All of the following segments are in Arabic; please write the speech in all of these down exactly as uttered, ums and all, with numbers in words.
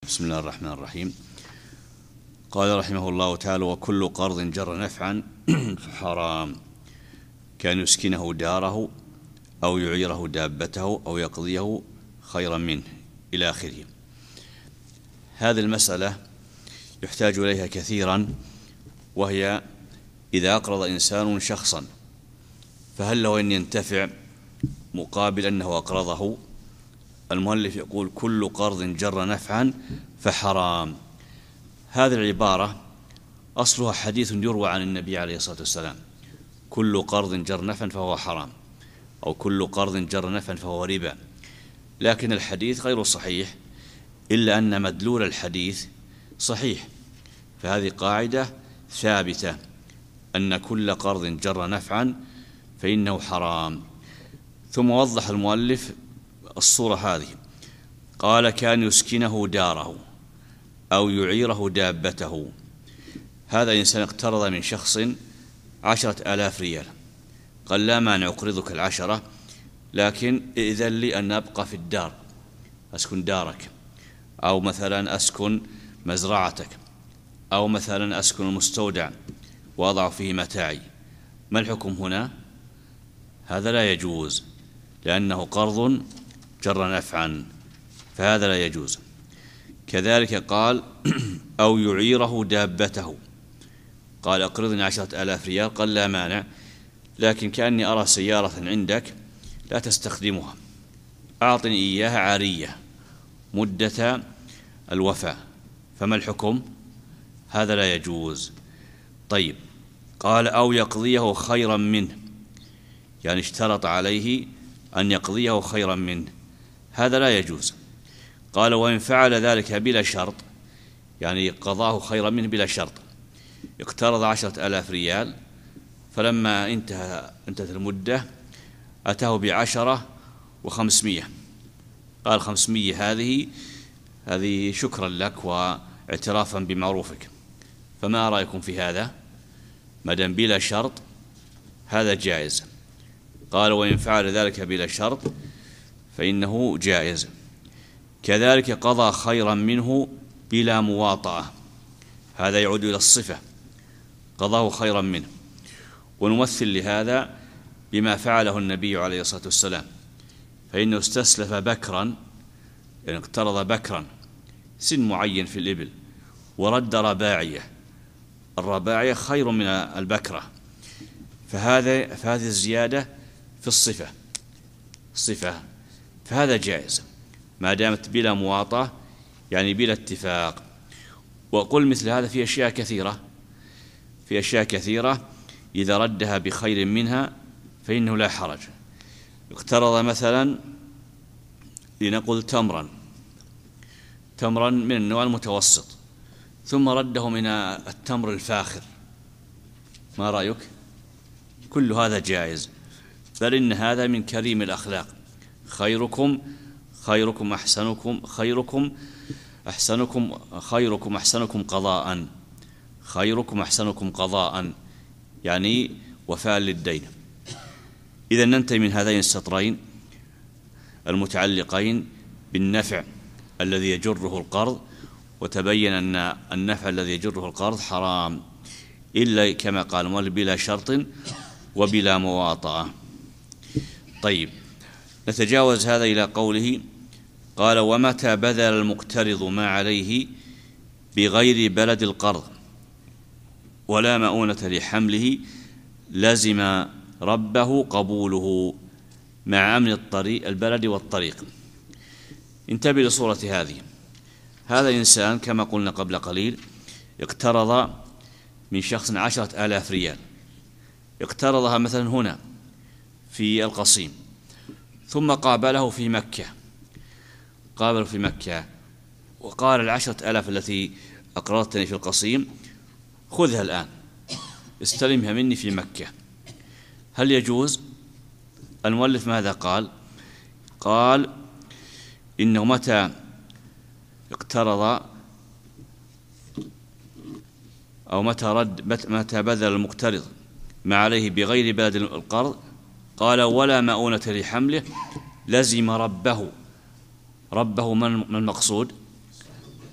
بسم الله الرحمن الرحيم. قال رحمه الله تعالى: وكل قرض جر نفعا فحرام، كان يسكنه داره أو يعيره دابته أو يقضيه خيرا منه إلى آخره. هذه المسألة يحتاج إليها كثيرا، وهي إذا أقرض إنسان شخصا فهل له أن ينتفع مقابل أنه أقرضه؟ المؤلف يقول: كل قرض جر نفعا فحرام. هذه العبارة أصلها حديث يروى عن النبي عليه الصلاة والسلام: كل قرض جر نفعا فهو حرام، أو كل قرض جر نفعا فهو ربا. لكن الحديث غير صحيح، إلا أن مدلول الحديث صحيح. فهذه قاعدة ثابتة، أن كل قرض جر نفعا فإنه حرام. ثم وضح المؤلف الصورة هذه، قال: كان يسكنه داره أو يعيره دابته. هذا إنسان اقترض من شخص عشرة آلاف ريال، قال: لا مانع أقرضك العشرة، لكن إذن لي أن أبقى في الدار، أسكن دارك، أو مثلا أسكن مزرعتك، أو مثلا أسكن المستودع وأضع فيه متاعي. ما الحكم هنا؟ هذا لا يجوز، لأنه قرض جر نفعا، فهذا لا يجوز. كذلك قال: أو يعيره دابته، قال: أقرضني عشرة آلاف ريال، قال: لا مانع، لكن كأني أرى سيارة عندك لا تستخدمها، أعطني إياها عارية مدة الوفاة. فما الحكم؟ هذا لا يجوز. طيب، قال: أو يقضيه خيرا منه، يعني اشترط عليه أن يقضيه خيرا منه، هذا لا يجوز. قال: وإن فعل ذلك بلا شرط، يعني قضاه خيرا منه بلا شرط. اقترض عشرة آلاف ريال، فلما انتهى انتهت المدة أتاه بعشرة وخمسمية، قال: خمسمية هذه هذه شكرا لك واعترافا بمعروفك. فما رأيكم في هذا؟ ما دام بلا شرط هذا جائز. قال: وإن فعل ذلك بلا شرط فإنه جائز. كذلك قضى خيرا منه بلا مواطأة، هذا يعود إلى الصفة، قضاه خيرا منه. ونمثل لهذا بما فعله النبي عليه الصلاة والسلام، فإنه استسلف بكرا، يعني اقترض بكرا سن معين في الإبل، ورد رباعية. الرباعية خير من البكرة، فهذا فهذه الزيادة في الصفة صفة فهذا جائز ما دامت بلا مواطأة، يعني بلا اتفاق. وقل مثل هذا في أشياء كثيرة في أشياء كثيرة إذا ردها بخير منها فإنه لا حرج. اقترض مثلا لنقل تمرا تمرا من النوع المتوسط، ثم رده من التمر الفاخر، ما رأيك؟ كل هذا جائز، بل إن هذا من كريم الأخلاق. خيركم خيركم أحسنكم خيركم أحسنكم خيركم أحسنكم قضاء خيركم أحسنكم قضاء يعني وفاء للدين. إذا ننتهي من هذين السطرين المتعلقين بالنفع الذي يجره القرض، وتبين أن النفع الذي يجره القرض حرام، إلا كما قال المؤلف بلا شرط وبلا مواطأة. طيب، نتجاوز هذا إلى قوله، قال: ومتى بذل المقترض ما عليه بغير بلد القرض ولا مؤونة لحمله لزم ربه قبوله مع أمن الطريق البلد والطريق. انتبه لصورة هذه. هذا إنسان كما قلنا قبل قليل اقترض من شخص عشرة آلاف ريال، اقترضها مثلا هنا في القصيم، ثم قابله في مكة قابله في مكة وقال: العشرة آلاف التي أقرضتني في القصيم خذها الآن، استلمها مني في مكة. هل يجوز؟ المؤلف ماذا قال؟ قال: إنه متى اقترض أو متى رد متى بذل المقترض ما عليه بغير بلد القرض، قال: ولا مؤونة لحمله لزم ربه. ربه من المقصود؟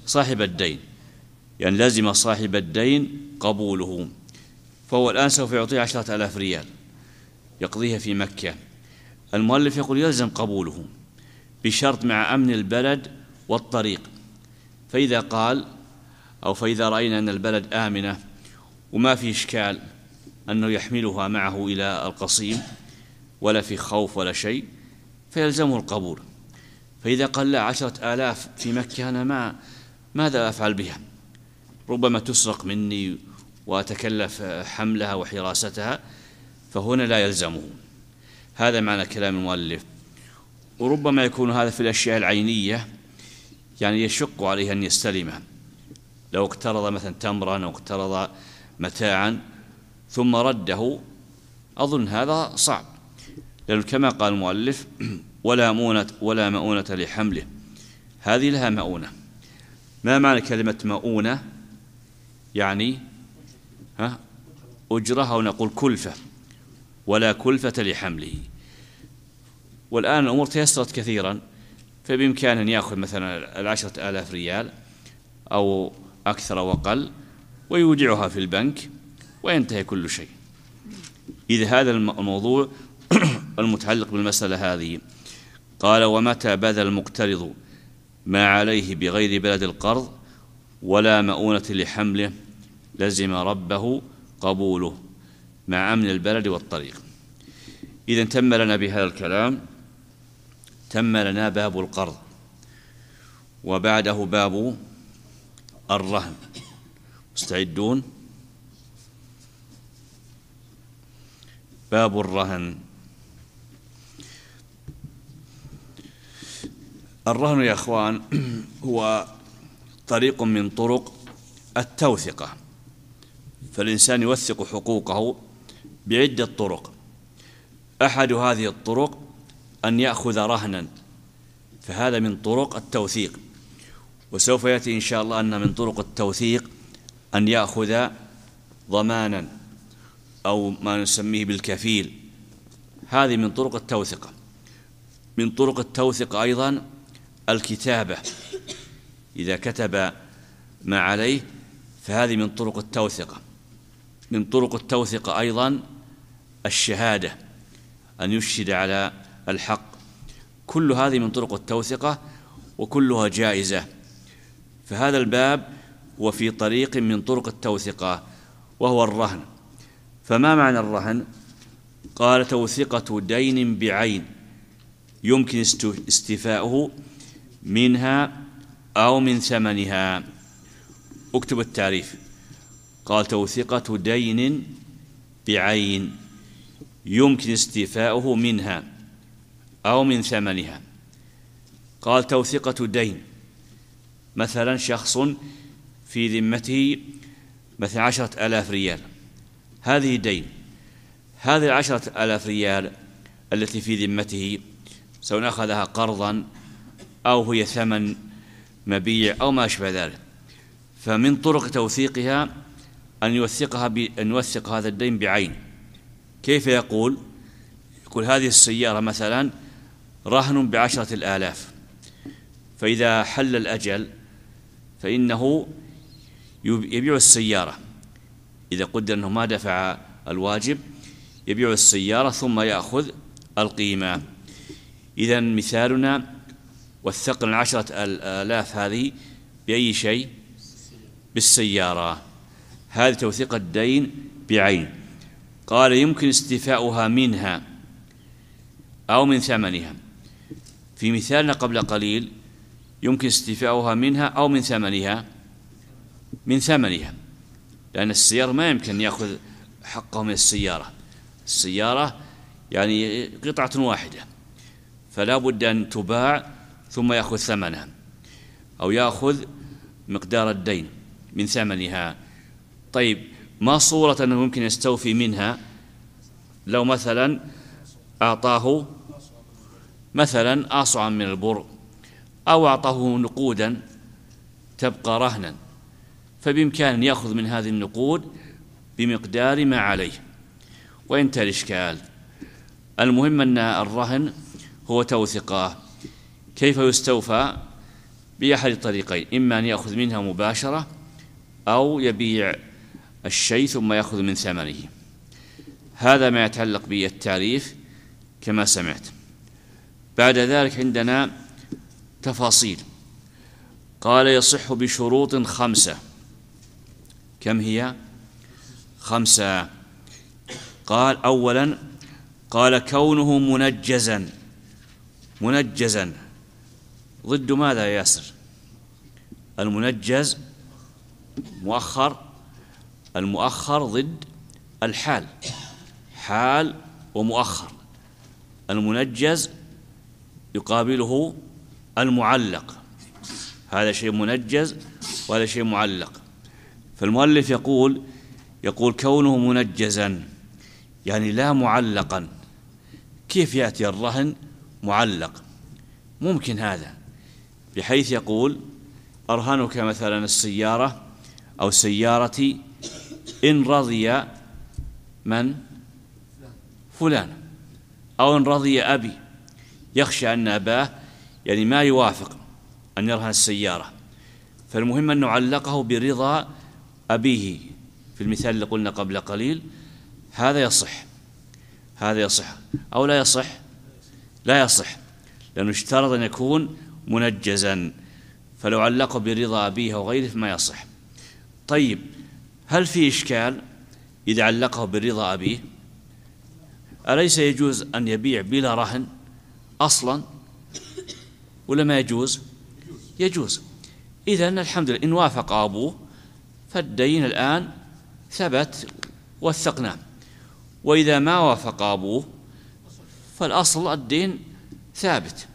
صاحب الدين، يعني لازم صاحب الدين قبوله. فهو الآن سوف يعطيه عشرة آلاف ريال يقضيها في مكة. المؤلف يقول يلزم قبوله بشرط مع أمن البلد والطريق. فإذا قال أو فإذا رأينا أن البلد آمنة وما في إشكال أنه يحملها معه إلى القصيم ولا في خوف ولا شيء فيلزمه القبول. فإذا قال لا، عشرة آلاف في مكة أنا ما ماذا أفعل بها؟ ربما تسرق مني وأتكلف حملها وحراستها، فهنا لا يلزمه. هذا معنى كلام المؤلف. وربما يكون هذا في الأشياء العينية، يعني يشق عليه أن يستلمها. لو اقترض مثلا تمرا أو اقترض متاعا ثم رده، أظن هذا صعب، لأنه كما قال المؤلف ولا مؤونة ولا مؤونة لحمله، هذه لها مؤونة. ما معنى كلمة مؤونة؟ يعني ها أجرة، أو نقول كلفة، ولا كلفة لحمله. والآن الأمور تيسرت كثيرا، فبإمكانه أن يأخذ مثلا العشرة آلاف ريال أو أكثر وقل ويودعها في البنك وينتهي كل شيء. إذا هذا الموضوع المتعلق بالمسألة هذه. قال ومتى بذل المقترض ما عليه بغير بلد القرض ولا مؤونة لحمله لزم ربه قبوله مع أمن البلد والطريق. إذا تم لنا بهذا الكلام، تم لنا باب القرض، وبعده باب الرهن. مستعدون؟ باب الرهن. الرهن يا أخوان هو طريق من طرق التوثقة، فالإنسان يوثق حقوقه بعدة طرق. أحد هذه الطرق أن يأخذ رهنا، فهذا من طرق التوثيق. وسوف يأتي إن شاء الله أن من طرق التوثيق أن يأخذ ضمانا أو ما نسميه بالكفيل، هذه من طرق التوثقة. من طرق التوثقة أيضا الكتابة، إذا كتب ما عليه فهذه من طرق التوثقة. من طرق التوثقة أيضا الشهادة، أن يشهد على الحق. كل هذه من طرق التوثقة وكلها جائزة. فهذا الباب هو في طريق من طرق التوثقة وهو الرهن. فما معنى الرهن؟ قال توثقة دين بعين يمكن استيفاؤه منها أو من ثمنها. اكتب التعريف. قال توثقة دين بعين يمكن استيفاؤه منها أو من ثمنها. قال توثقة دين، مثلا شخص في ذمته مثلا عشرة آلاف ريال، هذه دين. هذه العشرة آلاف ريال التي في ذمته سواء أخذها قرضا أو هي ثمن مبيع أو ما أشبه ذلك، فمن طرق توثيقها أن يوثقها أن يوثق هذا الدين بعين. كيف يقول؟ يقول هذه السيارة مثلا رهن بعشرة الآلاف، فإذا حل الأجل فإنه يبيع السيارة. إذا قدر أنه ما دفع الواجب يبيع السيارة ثم يأخذ القيمة. إذا مثالنا وثقنا العشرة الآلاف هذه بأي شيء؟ بالسيارة. هذه توثيق الدين بعين. قال يمكن استيفاؤها منها أو من ثمنها. في مثالنا قبل قليل يمكن استيفاؤها منها أو من ثمنها، من ثمنها، لأن السيارة ما يمكن يأخذ حقه من السيارة. السيارة يعني قطعة واحدة، فلا بد أن تباع ثم يأخذ ثمنها أو يأخذ مقدار الدين من ثمنها. طيب ما صورة أنه ممكن يستوفي منها؟ لو مثلا أعطاه مثلا أصعا من البر أو أعطاه نقودا تبقى رهنا، فبإمكان يأخذ من هذه النقود بمقدار ما عليه وينتهي الإشكال. المهم أن الرهن هو توثقة. كيف يستوفى؟ بأحد الطريقين، إما أن يأخذ منها مباشرة أو يبيع الشيء ثم يأخذ من ثمنه. هذا ما يتعلق بالتعريف كما سمعت. بعد ذلك عندنا تفاصيل. قال يصح بشروط خمسة. كم هي؟ خمسة. قال أولا، قال كونه منجزا. منجزا ضد ماذا يا ياسر؟ المنجز مؤخر، المؤخر ضد الحال، حال ومؤخر. المنجز يقابله المعلق، هذا شيء منجز وهذا شيء معلق. فالمؤلف يقول يقول كونه منجزا يعني لا معلقا. كيف يأتي الرهن معلق؟ ممكن هذا، بحيث يقول أرهنك مثلا السيارة أو سيارتي إن رضي من؟ فلان، أو إن رضي أبي. يخشى أن أباه يعني ما يوافق أن يرهن السيارة، فالمهم أن نعلقه برضا أبيه في المثال اللي قلنا قبل قليل. هذا يصح، هذا يصح أو لا يصح؟ لا يصح، لأنه اشترط أن يكون منجزا، فلو علقه برضا أبيه أو غيره فما يصح. طيب، هل في إشكال إذا علقه برضا أبيه؟ أليس يجوز أن يبيع بلا رهن أصلا ولا ما يجوز؟ يجوز. إذن الحمد لله إن وافق أبوه فالدين الآن ثبت وثقناه، وإذا ما وافق أبوه فالأصل الدين ثابت.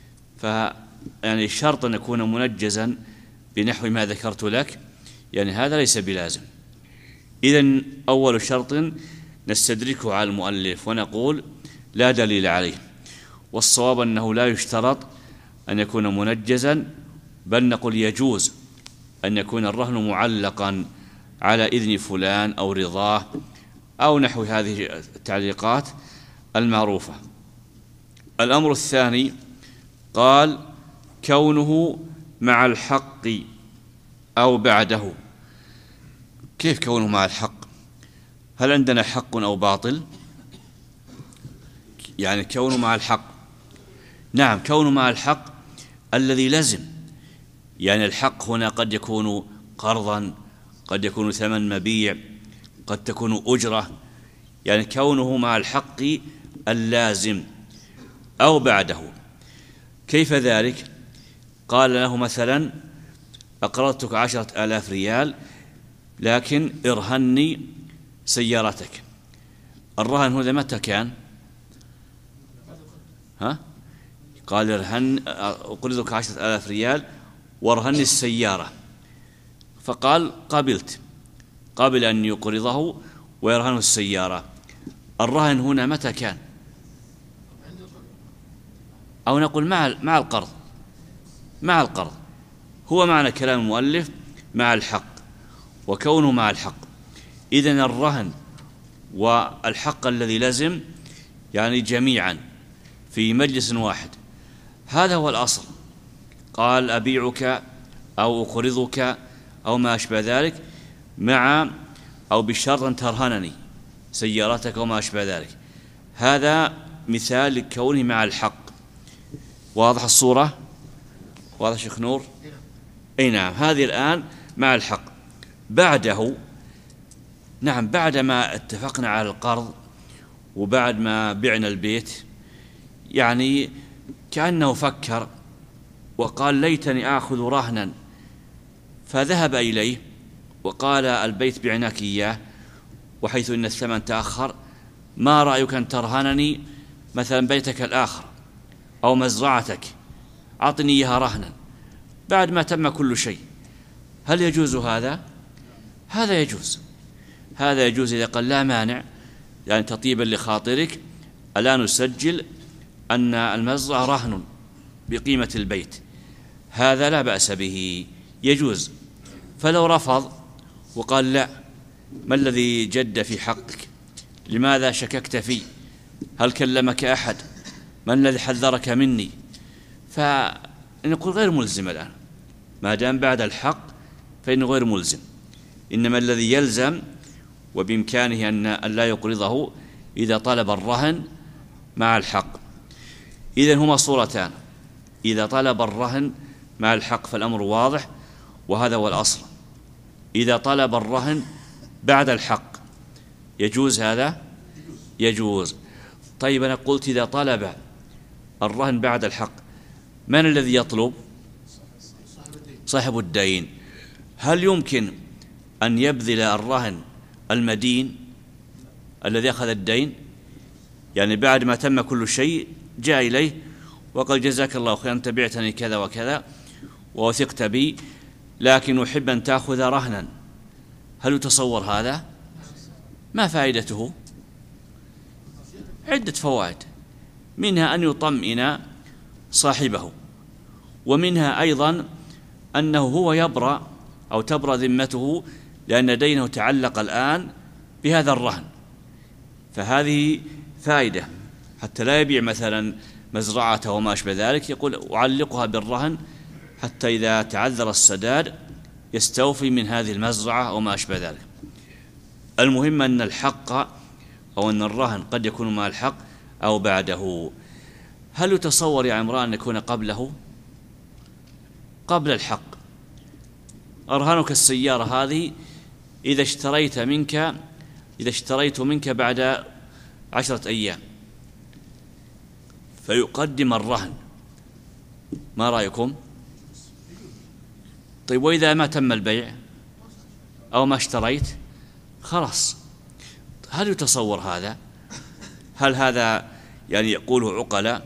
فيعني الشرط أن يكون منجزا بنحو ما ذكرت لك، يعني هذا ليس بلازم. إذن أول شرط نستدركه على المؤلف ونقول لا دليل عليه، والصواب أنه لا يشترط أن يكون منجزا، بل نقول يجوز أن يكون الرهن معلقا على إذن فلان أو رضاه أو نحو هذه التعليقات المعروفة. الأمر الثاني قال كونه مع الحق أو بعده. كيف كونه مع الحق؟ هل عندنا حق أو باطل؟ يعني كونه مع الحق، نعم كونه مع الحق الذي لزم. يعني الحق هنا قد يكون قرضا، قد يكون ثمن مبيع، قد تكون أجرة، يعني كونه مع الحق اللازم أو بعده. كيف ذلك؟ قال له مثلا أقرضتك عشرة آلاف ريال لكن ارهني سيارتك. الرهن هذا متى كان؟ ها؟ قال ارهن أقرضك عشرة آلاف ريال وارهني السيارة، فقال قبلت، قبل أن يقرضه ويرهنه السيارة. الرهن هنا متى كان؟ أو نقول مع مع القرض، مع القرض. هو معنى كلام المؤلف مع الحق، وكونه مع الحق. إذن الرهن والحق الذي لزم يعني جميعا في مجلس واحد، هذا هو الأصل. قال أبيعك أو أقرضك أو ما أشبه ذلك مع أو بشرط أن ترهنني سيارتك وما أشبه ذلك. هذا مثال لكونه مع الحق. واضح الصورة؟ واضح شيخ نور؟ أي نعم. هذه الآن مع الحق. بعده، نعم بعد ما اتفقنا على القرض وبعد ما بعنا البيت، يعني كأنه فكر وقال ليتني آخذ رهنا، فذهب إليه وقال البيت بعناك إياه، وحيث إن الثمن تأخر ما رأيك أن ترهنني مثلا بيتك الآخر أو مزرعتك، أعطني إياها رهنا بعد ما تم كل شيء. هل يجوز هذا؟ هذا يجوز، هذا يجوز إذا قال لا مانع، يعني تطيبا لخاطرك الآن نسجل أن المزرعة رهن بقيمة البيت، هذا لا بأس به، يجوز. فلو رفض وقال لا، ما الذي جد في حقك؟ لماذا شككت فيه؟ هل كلمك أحد؟ من الذي حذرك مني؟ فنقول غير ملزم الآن، ما دام بعد الحق فإنه غير ملزم، إنما الذي يلزم وبإمكانه أن لا يقرضه إذا طلب الرهن مع الحق. إذن هما صورتان، إذا طلب الرهن مع الحق فالأمر واضح وهذا هو الأصل. إذا طلب الرهن بعد الحق يجوز هذا؟ يجوز. طيب أنا قلت إذا طلب الرهن بعد الحق، من الذي يطلب؟ صاحب الدين. هل يمكن أن يبذل الرهن المدين الذي أخذ الدين؟ يعني بعد ما تم كل شيء جاء إليه وقال جزاك الله خيرا أنت بعتني كذا وكذا ووثقت بي، لكن أحب أن تأخذ رهنا، هل يتصور هذا؟ ما فائدته؟ عدة فوائد، منها أن يطمئن صاحبه، ومنها أيضا أنه هو يبرأ أو تبرأ ذمته لأن دينه تعلق الآن بهذا الرهن، فهذه فائدة حتى لا يبيع مثلا مزرعته وما أشبه ذلك، يقول أعلقها بالرهن حتى إذا تعذر السداد يستوفي من هذه المزرعة وما أشبه ذلك. المهم أن الحق أو أن الرهن قد يكون مع الحق أو بعده. هل يتصور يا عمران أن يكون قبله؟ قبل الحق. أرهنك السيارة هذه إذا اشتريت منك إذا اشتريت منك بعد عشرة أيام، فيقدم الرهن، ما رأيكم؟ طيب وإذا ما تم البيع أو ما اشتريت خلاص، هل يتصور هذا؟ هل هذا يعني يقوله عقلاء؟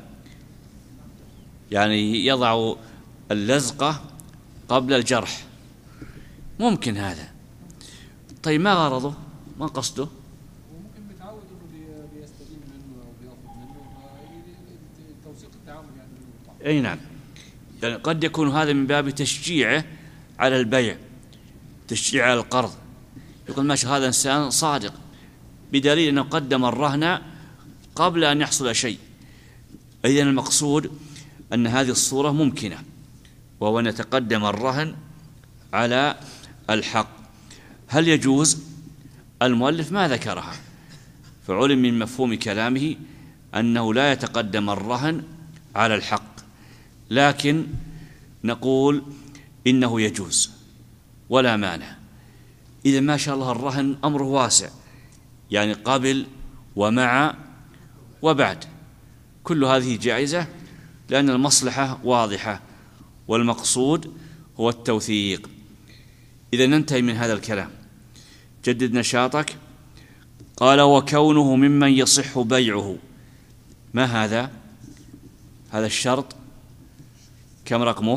يعني يضع اللزقة قبل الجرح، ممكن هذا. طيب ما غرضه؟ ما قصده؟ وممكن بيتعود انه بيستلم منه او بياخذ منه توثيق التعامل يعني. اي نعم، يعني قد يكون هذا من باب تشجيعه على البيع، تشجيع على القرض، يقول ماشي هذا إنسان صادق، بدليل أنه قدم الرهن قبل أن يحصل شيء. إذن المقصود أن هذه الصورة ممكنة، وهو أن يتقدم الرهن على الحق. هل يجوز؟ المؤلف ما ذكرها، فعلم من مفهوم كلامه أنه لا يتقدم الرهن على الحق، لكن نقول إنه يجوز ولا مانع. إذا ما شاء الله الرهن أمره واسع، يعني قبل ومع وبعد، كل هذه جائزة لأن المصلحة واضحة والمقصود هو التوثيق. إذا ننتهي من هذا الكلام، جدد نشاطك. قال وكونه ممن يصح بيعه، ما هذا؟ هذا الشرط كم رقمه؟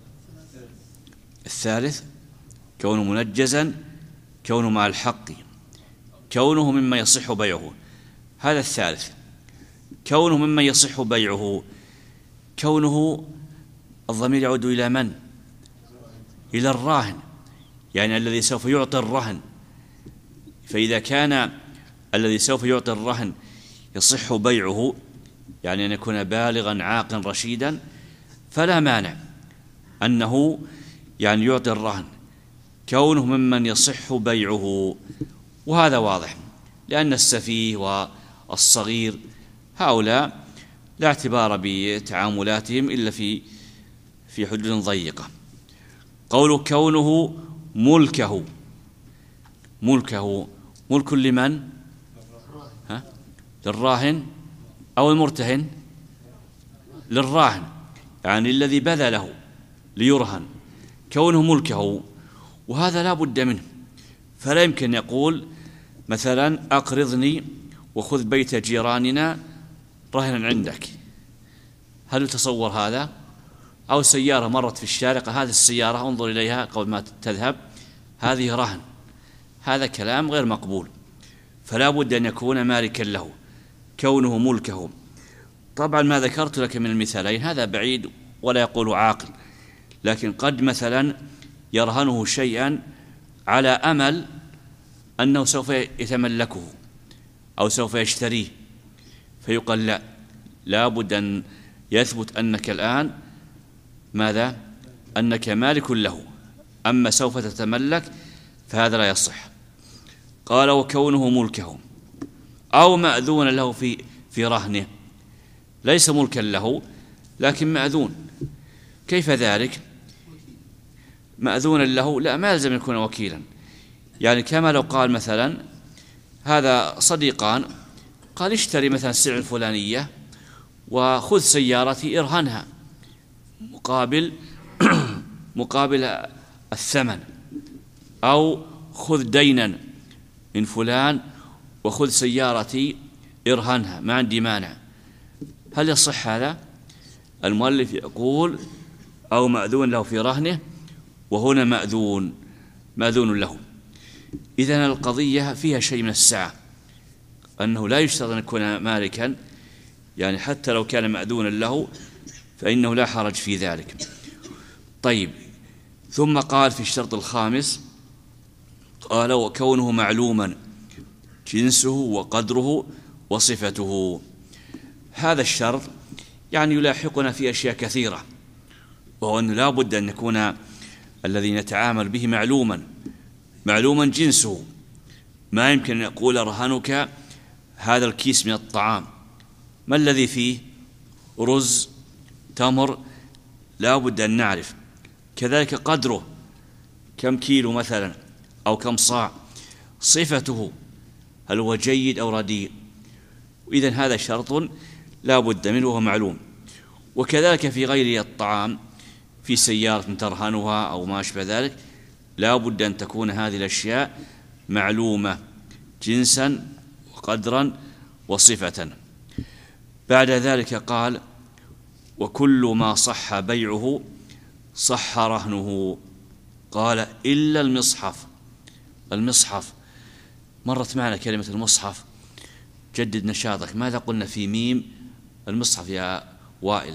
الثالث. كونه منجزا، كونه مع الحق، كونه ممن يصح بيعه، هذا الثالث. كونه ممن يصح بيعه، كونه الضمير يعود إلى من؟ إلى الراهن، يعني الذي سوف يعطي الرهن. فإذا كان الذي سوف يعطي الرهن يصح بيعه، يعني أن يكون بالغا عاقلا رشيدا، فلا مانع أنه يعني يعطي الرهن. كونه ممن يصح بيعه، وهذا واضح لأن السفيه والصغير هؤلاء لا اعتبار بتعاملاتهم إلا في في حدود ضيقة. قول كونه ملكه، ملكه ملك لمن؟ ها؟ للراهن أو المرتهن؟ للراهن، يعني الذي بذله ليرهن، كونه ملكه، وهذا لا بد منه. فلا يمكن يقول مثلا أقرضني وخذ بيت جيراننا رهنا عندك، هل يتصور هذا؟ أو سيارة مرت في الشارع، هذه السيارة انظر إليها قبل ما تذهب، هذه رهن، هذا كلام غير مقبول. فلا بد أن يكون مالكا له، كونه ملكه. طبعا ما ذكرت لك من المثالين هذا بعيد ولا يقول عاقل، لكن قد مثلا يرهنه شيئا على أمل أنه سوف يتملكه أو سوف يشتريه، فيقال لا، لا بد أن يثبت أنك الآن ماذا؟ أنك مالك له، أما سوف تتملك فهذا لا يصح. قال وكونه ملكه أو مأذون له في في رهنه، ليس ملكا له لكن مأذون. كيف ذلك؟ مأذونا له لا، ما يلزم يكون وكيلا. يعني كما لو قال مثلا هذا صديقان، قال اشتري مثلا السلعة الفلانية وخذ سيارتي ارهنها مقابل مقابل الثمن، أو خذ دينا من فلان وخذ سيارتي ارهنها، ما عندي مانع. هل يصح هذا؟ المؤلف يقول أو مأذون له في رهنه، وهنا مأذون مأذون له. إذن القضية فيها شيء من السعة، أنه لا يشترط أن يكون مالكا، يعني حتى لو كان مأذونا له فإنه لا حرج في ذلك. طيب، ثم قال في الشرط الخامس، قال وكونه معلوما جنسه وقدره وصفته. هذا الشرط يعني يلاحقنا في أشياء كثيرة، وهو أنه لا بد أن يكون الذي نتعامل به معلوما معلوما جنسه. ما يمكن أن يقول أرهنك هذا الكيس من الطعام، ما الذي فيه؟ رز، تمر، لا بد أن نعرف. كذلك قدره، كم كيلو مثلا أو كم صاع. صفته، هل هو جيد أو رديء؟ إذن هذا شرط لا بد منه وهو معلوم. وكذلك في غير الطعام، في سيارة ترهنها أو ما أشبه ذلك، لا بد أن تكون هذه الأشياء معلومة جنسا وقدرا وصفة. بعد ذلك قال وكل ما صح بيعه صح رهنه. قال إلا المصحف. المصحف مرت معنا كلمة المصحف، جدد نشاطك. ماذا قلنا في ميم المصحف يا وائل؟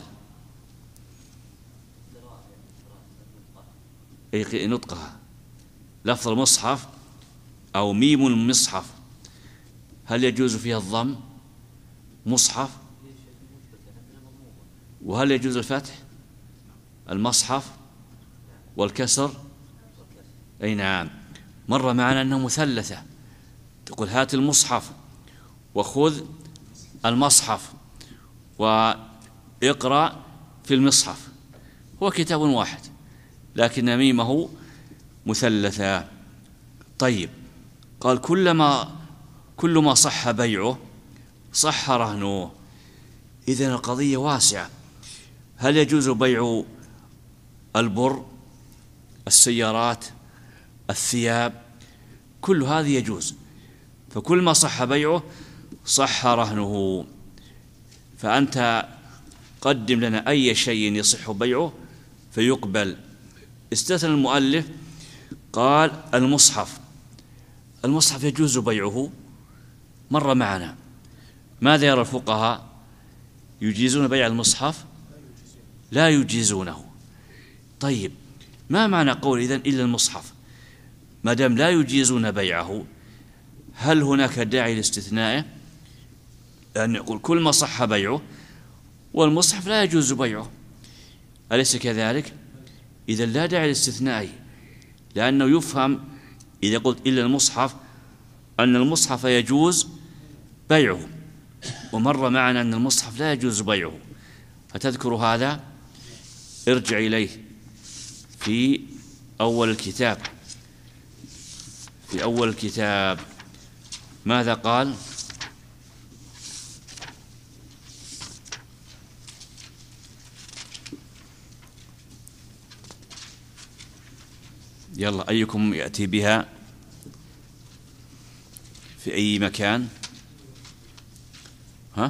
أي نطقها، لفظ المصحف أو ميم المصحف، هل يجوز فيها الضم مصحف؟ وهل يجوز الفتح المصحف والكسر؟ أي نعم. مر معنا أنه مثلثة، تقول هات المصحف وخذ المصحف واقرأ في المصحف، هو كتاب واحد لكن ميمه مثلثة. طيب، قال كلما كل ما صح بيعه صح رهنه. إذن القضية واسعة. هل يجوز بيع البر، السيارات، الثياب؟ كل هذه يجوز، فكل ما صح بيعه صح رهنه. فأنت قدم لنا أي شيء يصح بيعه فيقبل. استثنى المؤلف قال المصحف. المصحف يجوز بيعه، مر معنا. ماذا يرى الفقهاء؟ يجيزون بيع المصحف؟ لا يجيزونه. طيب، ما معنى قول إذن إلا المصحف؟ ما دام لا يجيزون بيعه، هل هناك داعي لاستثنائه؟ لأن يقول كل ما صح بيعه والمصحف لا يجوز بيعه، أليس كذلك؟ إذن لا داعي لاستثنائه، لأنه يفهم إذا قلت إلا المصحف أن المصحف يجوز بيعه، ومر معنا أن المصحف لا يجوز بيعه. فتذكر هذا، ارجع إليه في أول الكتاب. في أول الكتاب ماذا قال؟ يلا أيكم يأتي بها في أي مكان؟ ها؟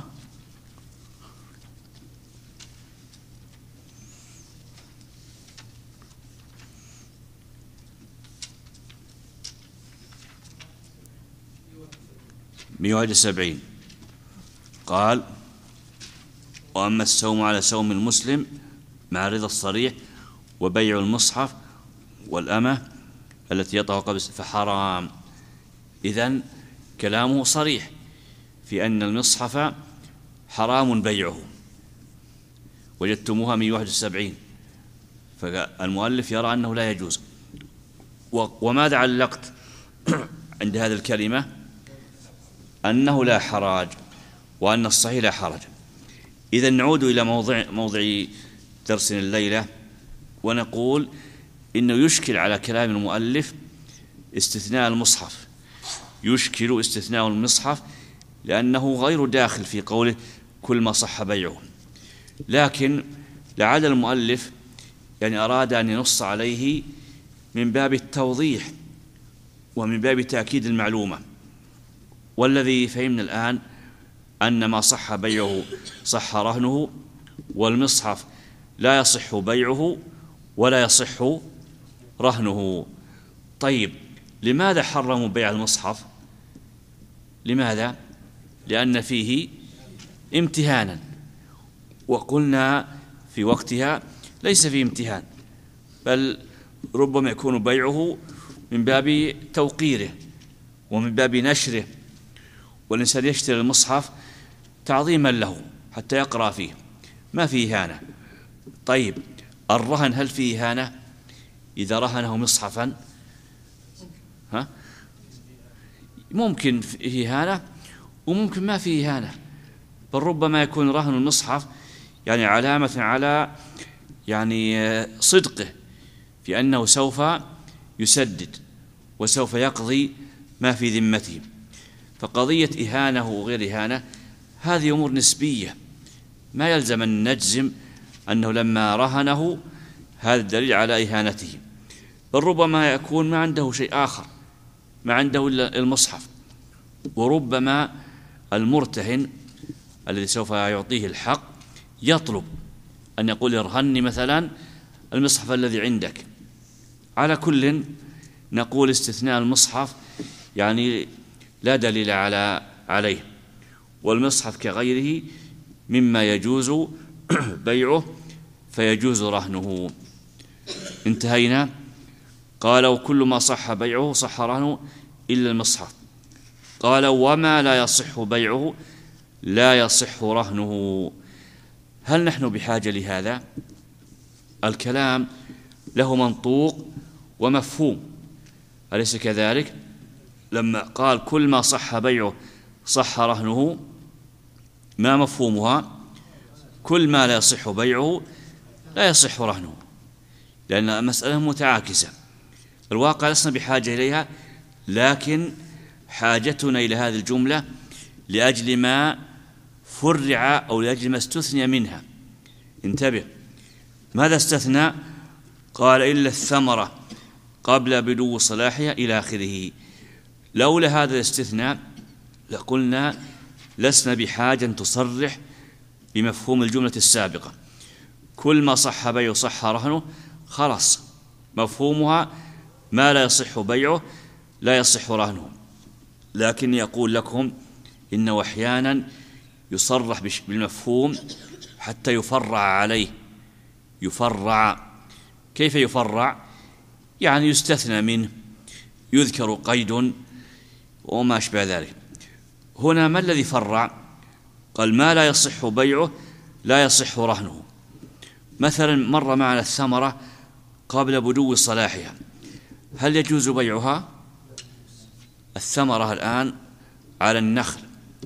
مئة وواحد وسبعين. قال وأما السوم على سوم المسلم مع رضا الصريح وبيع المصحف والأمة التي يطأ قبل فحرام. إذن كلامه صريح في أن المصحف حرام بيعه. وجدتموها مئة وواحد وسبعين فالمؤلف يرى أنه لا يجوز. وماذا علقت عند هذه الكلمة؟ أنه لا حرج، وأن الصحيح لا حرج. إذا نعود إلى موضع موضع درسنا الليلة، ونقول إنه يشكل على كلام المؤلف استثناء المصحف، يشكل استثناء المصحف لأنه غير داخل في قوله كل ما صح بيعه، لكن لعل المؤلف يعني أراد أن ينص عليه من باب التوضيح ومن باب تأكيد المعلومة. والذي فهمنا الآن أن ما صح بيعه صح رهنه، والمصحف لا يصح بيعه ولا يصح رهنه. طيب، لماذا حرموا بيع المصحف؟ لماذا؟ لأن فيه امتهانا، وقلنا في وقتها ليس فيه امتهان، بل ربما يكون بيعه من باب توقيره ومن باب نشره، والإنسان يشتري المصحف تعظيما له حتى يقرأ فيه، ما فيه إهانة. طيب، الرهن هل فيه إهانة؟ إذا رهنه مصحفا ها ممكن فيه إهانة وممكن ما فيه إهانة، بل ربما يكون رهن المصحف يعني علامة على يعني صدقه في أنه سوف يسدد وسوف يقضي ما في ذمته. فقضية إهانة وغير إهانة هذه أمور نسبية، ما يلزم أن نجزم أنه لما رهنه هذا الدليل على إهانته، بل ربما يكون ما عنده شيء آخر، ما عنده إلا المصحف. وربما المرتهن الذي سوف يعطيه الحق يطلب أن يقول ارهني مثلا المصحف الذي عندك. على كل نقول استثناء المصحف يعني لا دليل على عليه، والمصحف كغيره مما يجوز بيعه فيجوز رهنه. انتهينا. قال وكل ما صح بيعه صح رهنه إلا المصحف. قال وما لا يصح بيعه لا يصح رهنه. هل نحن بحاجة لهذا؟ الكلام له منطوق ومفهوم، أليس كذلك؟ لما قال كل ما صح بيعه صح رهنه، ما مفهومها؟ كل ما لا يصح بيعه لا يصح رهنه، لأن المسألة متعاكسة. الواقع لسنا بحاجة إليها، لكن حاجتنا إلى هذه الجملة لأجل ما فرع أو لأجل ما استثنى منها. انتبه، ماذا استثنى؟ قال إلا الثمرة قبل بدو صلاحها إلى آخره. لولا هذا الاستثناء لقلنا لسنا بحاجة أن تصرح بمفهوم الجملة السابقة. كل ما صح بيعه صح رهنه، خلاص مفهومها ما لا يصح بيعه لا يصح رهنه. لكن يقول لكم إنه أحيانا يصرح بالمفهوم حتى يفرع عليه. يفرع، كيف يفرع؟ يعني يستثنى منه، يذكر قيد وما أشبه ذلك. هنا ما الذي فرع؟ قال ما لا يصح بيعه لا يصح رهنه. مثلا مر معنا الثمرة قبل بدو صلاحها، هل يجوز بيعها؟ الثمرة الآن على النخل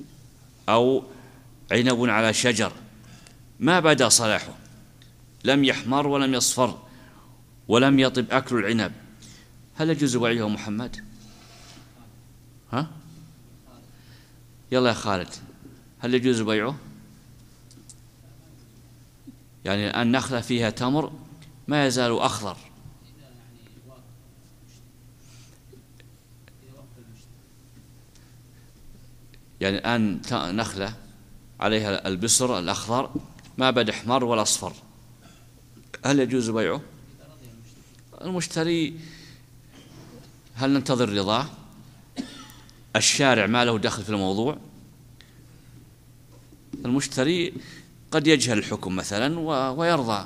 أو عنب على شجر ما بدا صلاحه، لم يحمر ولم يصفر ولم يطب أكل العنب، هل يجوز بيعه محمد؟ ها؟ يلا يا خالد، هل يجوز بيعه؟ يعني الآن نخلة فيها تمر ما يزال أخضر، يعني الآن نخلة عليها البصر الأخضر ما بدا أحمر ولا أصفر، هل يجوز بيعه؟ المشتري هل ننتظر رضاه؟ الشارع ما له دخل في الموضوع؟ المشتري قد يجهل الحكم مثلا ويرضى،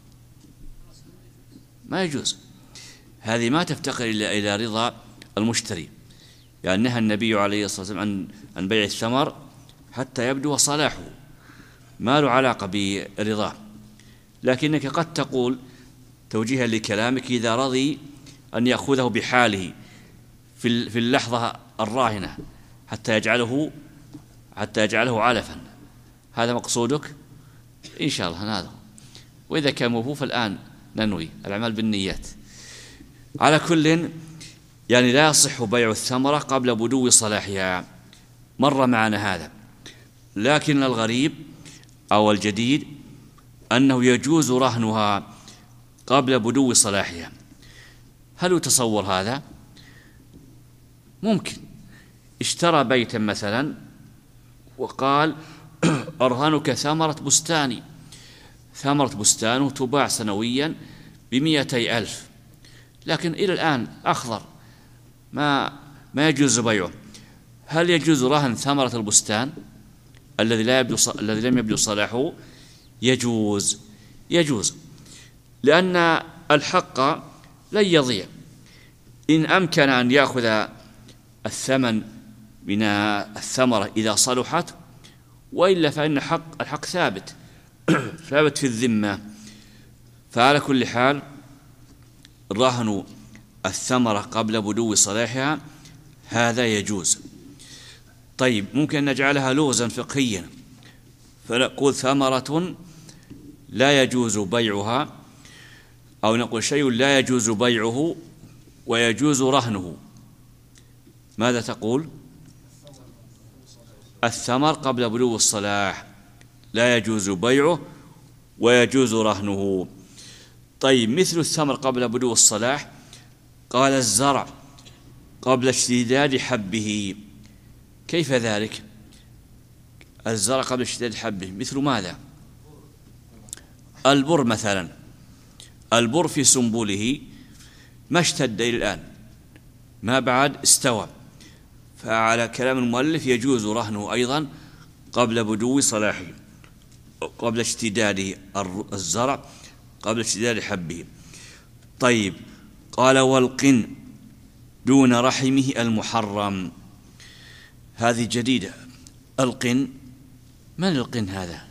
ما يجوز. هذه ما تفتقر إلى رضا المشتري، يعني نهى النبي عليه الصلاة والسلام عن عن بيع الثمر حتى يبدو صلاحه، ما له علاقة برضاه. لكنك قد تقول توجيها لكلامك إذا رضي أن يأخذه بحاله في اللحظة الراهنة حتى يجعله حتى يجعله علفا، هذا مقصودك إن شاء الله هذا. وإذا كان موفو فالآن ننوي الأعمال بالنيات. على كل يعني لا يصح بيع الثمرة قبل بدو صلاحها، مر معنا هذا. لكن الغريب أو الجديد أنه يجوز رهنها قبل بدو صلاحها. هل يتصور هذا؟ ممكن اشترى بيتا مثلا وقال أرهنك ثمرة بستاني، ثمرة بستانه تباع سنويا بمئتي ألف، لكن إلى الآن أخضر ما ما يجوز بيعه. هل يجوز رهن ثمرة البستان الذي لا يبدو الذي لم يبدو صلاحه؟ يجوز يجوز لأن الحق لن يضيع. إن أمكن أن يأخذ الثمن من الثمرة إذا صلحت، وإلا فإن حق الحق ثابت ثابت في الذمة. فعلى كل حال رهن الثمرة قبل بدو صلاحها هذا يجوز. طيب ممكن نجعلها لغزا فقهيا فنقول ثمرة لا يجوز بيعها، أو نقول شيء لا يجوز بيعه ويجوز رهنه. ماذا تقول؟ الثمر قبل بلوغ الصلاح لا يجوز بيعه ويجوز رهنه. طيب مثل الثمر قبل بلوغ الصلاح، قال الزرع قبل اشتداد حبه. كيف ذلك؟ الزرع قبل اشتداد حبه مثل ماذا؟ البر مثلا، البر في سنبله ما اشتد إلى الآن، ما بعد استوى، فعلى كلام المؤلف يجوز رهنه أيضا قبل بدو صلاحه، قبل اشتداد الزرع قبل اشتداد حبه. طيب قال والقن دون رحمه المحرم. هذه جديدة. القن، من القن هذا؟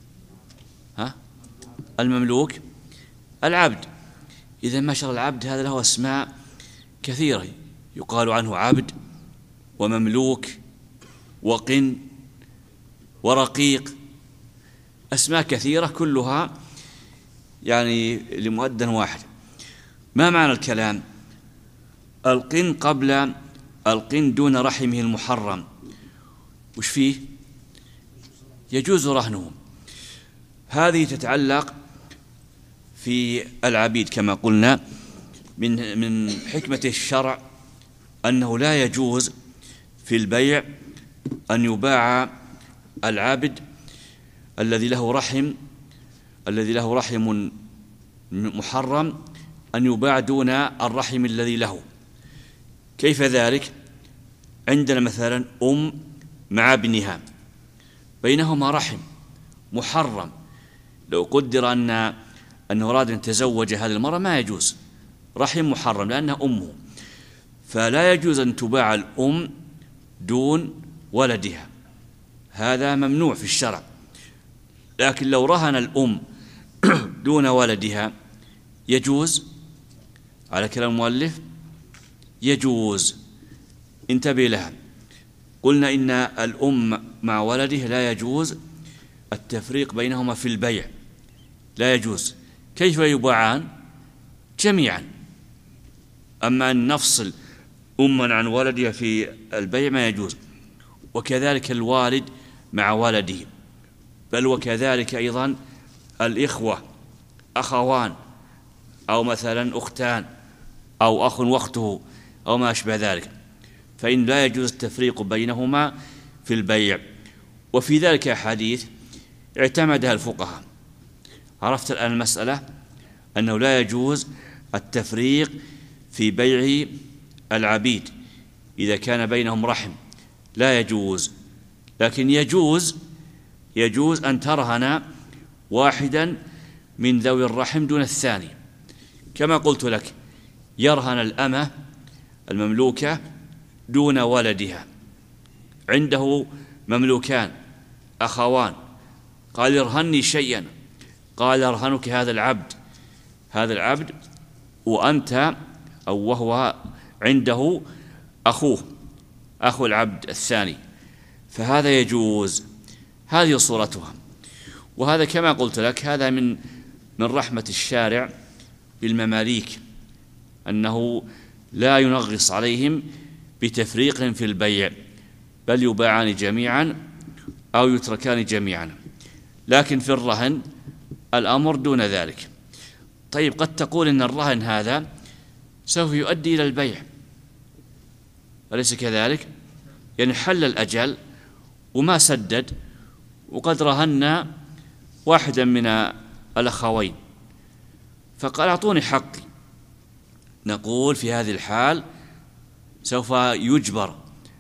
ها؟ المملوك، العبد. إذا ما شاء الله العبد هذا له أسماء كثيرة، يقال عنه عبد ومملوك وقن ورقيق، أسماء كثيرة كلها يعني لمؤدى واحد. ما معنى الكلام؟ القن قبل القن دون رحمه المحرم، وش فيه؟ يجوز رهنه. هذه تتعلق في العبيد كما قلنا. من من حكمة الشرع أنه لا يجوز في البيع أن يباع العبد الذي له رحم الذي له رحم محرم أن يباع دون الرحم الذي له. كيف ذلك؟ عندنا مثلا أم مع ابنها بينهما رحم محرم، لو قدر أن أنه أراد أن يتزوج هذه المرأة ما يجوز، رحم محرم لأنها أمه، فلا يجوز أن تباع الأم دون ولدها، هذا ممنوع في الشرع. لكن لو رهن الأم دون ولدها يجوز على كلام المؤلف، يجوز. انتبه لها. قلنا إن الأم مع ولده لا يجوز التفريق بينهما في البيع، لا يجوز. كيف يباعان؟ جميعا. أما أن نفصل أما عن ولدها في البيع ما يجوز. وكذلك الوالد مع ولده، بل وكذلك أيضا الإخوة، أخوان أو مثلا أختان أو أخ وأخته أو ما أشبه ذلك، فإن لا يجوز التفريق بينهما في البيع. وفي ذلك أحاديث اعتمدها الفقهاء. عرفت الآن المسألة، أنه لا يجوز التفريق في بيع العبيد إذا كان بينهم رحم، لا يجوز. لكن يجوز يجوز أن ترهن واحدا من ذوي الرحم دون الثاني، كما قلت لك يرهن الأمة المملوكة دون ولدها، عنده مملوكان أخوان، قال ارهني شيئا، قال ارهنك هذا العبد، هذا العبد وأنت أو وهو عنده أخوه أخو العبد الثاني، فهذا يجوز. هذه صورتها. وهذا كما قلت لك هذا من من رحمة الشارع بالمماليك، أنه لا ينغص عليهم بتفريق في البيع، بل يباعان جميعا أو يتركان جميعا. لكن في الرهن الأمر دون ذلك. طيب قد تقول إن الرهن هذا سوف يؤدي إلى البيع، أليس كذلك؟ يعني حل الأجل وما سدد، وقد رهنا واحدا من الأخوين فقال أعطوني حقي. نقول في هذه الحال سوف يجبر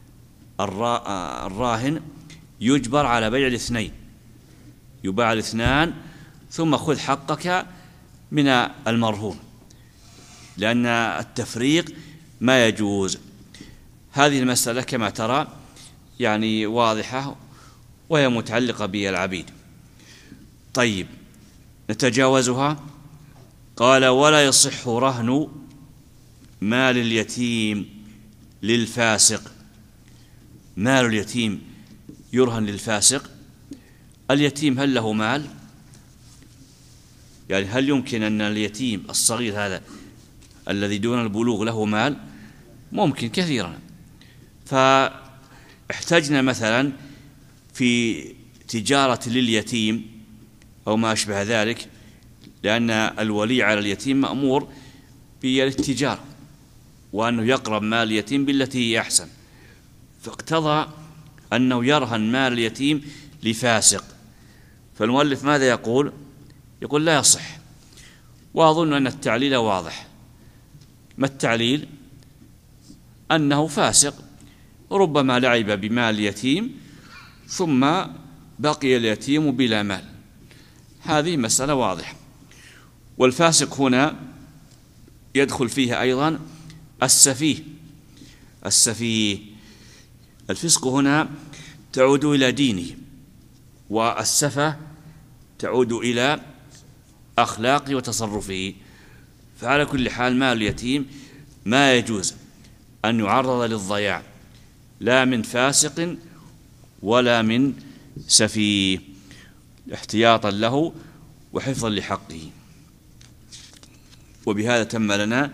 الراهن يجبر على بيع الاثنين، يباع الاثنان ثم خذ حقك من المرهون، لأن التفريق ما يجوز. هذه المسألة كما ترى يعني واضحة وهي متعلقة بالعبيد. طيب نتجاوزها. قال ولا يصح رهن مال اليتيم للفاسق. مال اليتيم يرهن للفاسق. اليتيم هل له مال؟ يعني هل يمكن أن اليتيم الصغير هذا الذي دون البلوغ له مال؟ ممكن كثيرا. فاحتجنا مثلا في تجارة لليتيم أو ما أشبه ذلك، لأن الولي على اليتيم مأمور بالتجارة وأنه يقرب مال اليتيم بالتي هي أحسن، فاقتضى أنه يرهن مال اليتيم لفاسق. فالمؤلف ماذا يقول؟ يقول لا يصح. وأظن أن التعليل واضح. ما التعليل؟ أنه فاسق ربما لعب بمال اليتيم ثم بقي اليتيم بلا مال، هذه مسألة واضحة. والفاسق هنا يدخل فيها أيضا السفيه. السفيه الفسق هنا تعود إلى دينه، والسفة تعود إلى أخلاقه وتصرفه. فعلى كل حال مال اليتيم ما يجوز أن يعرض للضياع، لا من فاسق ولا من سفيه، احتياطا له وحفظا لحقه. وبهذا تم لنا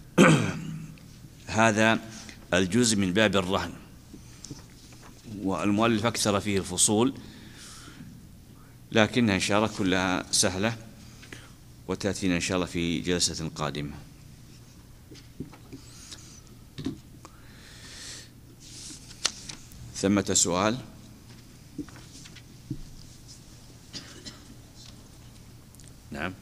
هذا الجزء من باب الرهن. والمؤلف أكثر فيه الفصول، لكنها إن شاء الله كلها سهلة وتأتينا إن شاء الله في جلسة قادمة. ثمة سؤال؟ نعم.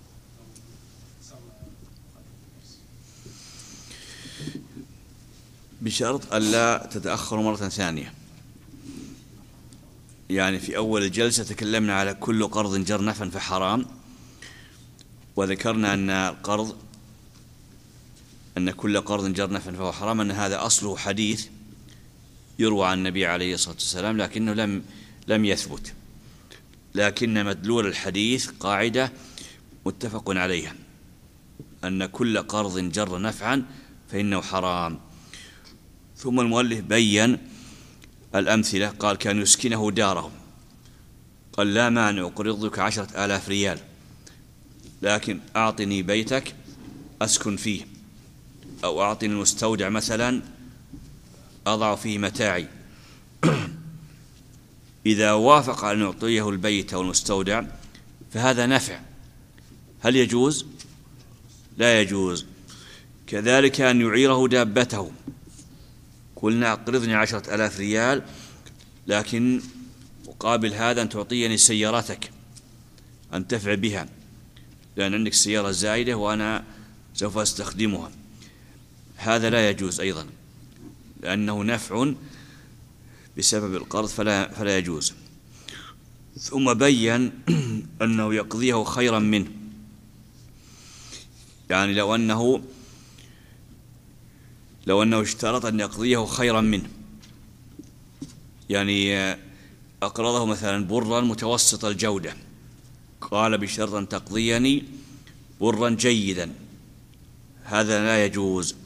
بشرط ألا تتأخر مرة ثانية. يعني في أول الجلسة تكلمنا على كل قرض جر نفعا فحرام، وذكرنا أن القرض أن كل قرض جر نفعا فهو حرام، أن هذا أصله حديث يروى عن النبي عليه الصلاة والسلام لكنه لم لم يثبت، لكن مدلول الحديث قاعدة متفق عليها أن كل قرض جر نفعا فإنه حرام. ثم المؤلف بين الأمثلة، قال كان يسكنه داره، قال لا مانع أقرضك عشرة آلاف ريال لكن أعطني بيتك أسكن فيه، أو أعطني المستودع مثلا أضع فيه متاعي. إذا وافق أن يعطيه البيت أو المستودع فهذا نفع، هل يجوز؟ لا يجوز. كذلك أن يعيره دابته، قلنا أقرضني عشرة آلاف ريال لكن مقابل هذا أن تعطيني سيارتك أنتفع بها، لأن عندك سيارة زائدة وأنا سوف أستخدمها، هذا لا يجوز أيضا لأنه نفع بسبب القرض فلا, فلا يجوز. ثم بين أنه يقضيه خيرا منه، يعني لو أنه لو أنه اشترط أن يقضيه خيرا منه، يعني أقرضه مثلا برا متوسط الجودة، قال بشرط أن تقضيني برا جيدا، هذا لا يجوز.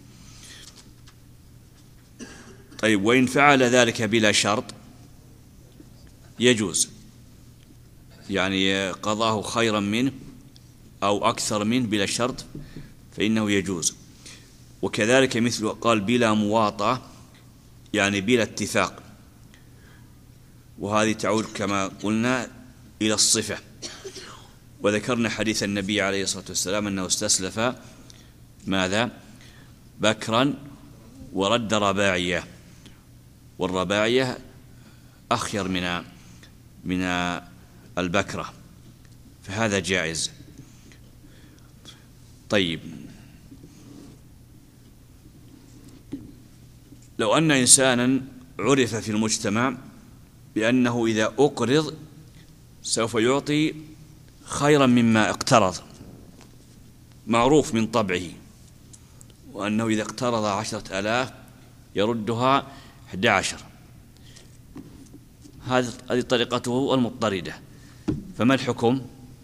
طيب وإن فعل ذلك بلا شرط يجوز، يعني قضاه خيرا منه أو أكثر منه بلا شرط فإنه يجوز. وكذلك مثل قال بلا مواطأة، يعني بلا اتفاق، وهذه تعود كما قلنا إلى الصفة. وذكرنا حديث النبي عليه الصلاة والسلام أنه استسلف ماذا؟ بكرا ورد رباعية، والرباعية أخير من من البكرة، فهذا جائز. طيب لو أن إنسانا عرف في المجتمع بأنه إذا أقرض سوف يعطي خيرا مما اقترض، معروف من طبعه، وأنه إذا اقترض عشرة آلاف يردها أحد عشر، هذه طريقته المضطردة، فما الحكم؟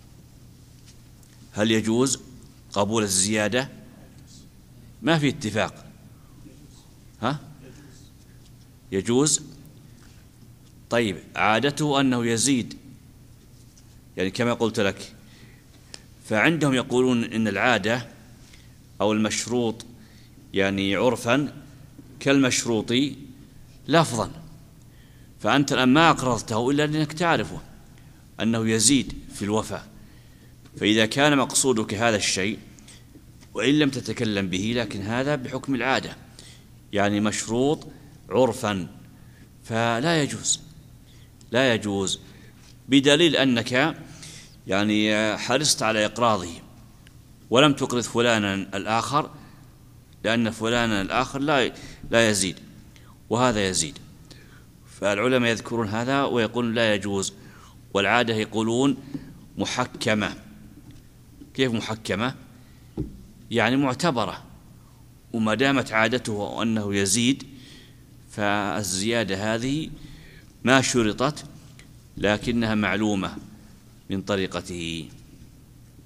هل يجوز قبول الزيادة؟ ما في اتفاق. ها؟ يجوز. طيب عادته أنه يزيد، يعني كما قلت لك، فعندهم يقولون إن العادة أو المشروط يعني عرفا كالمشروط لفظا، فأنت الآن ما أقرضته إلا لأنك تعرفه أنه يزيد في الوفاء، فإذا كان مقصودك هذا الشيء وإن لم تتكلم به، لكن هذا بحكم العادة يعني مشروط عرفا، فلا يجوز، لا يجوز، بدليل أنك يعني حرصت على إقراضه ولم تقرض فلانا الآخر، لأن فلانا الآخر لا لا يزيد وهذا يزيد. فالعلماء يذكرون هذا ويقولون لا يجوز، والعادة يقولون محكمة. كيف محكمة؟ يعني معتبرة، وما دامت عادته أنه يزيد فالزيادة هذه ما شرطت، لكنها معلومة من طريقته.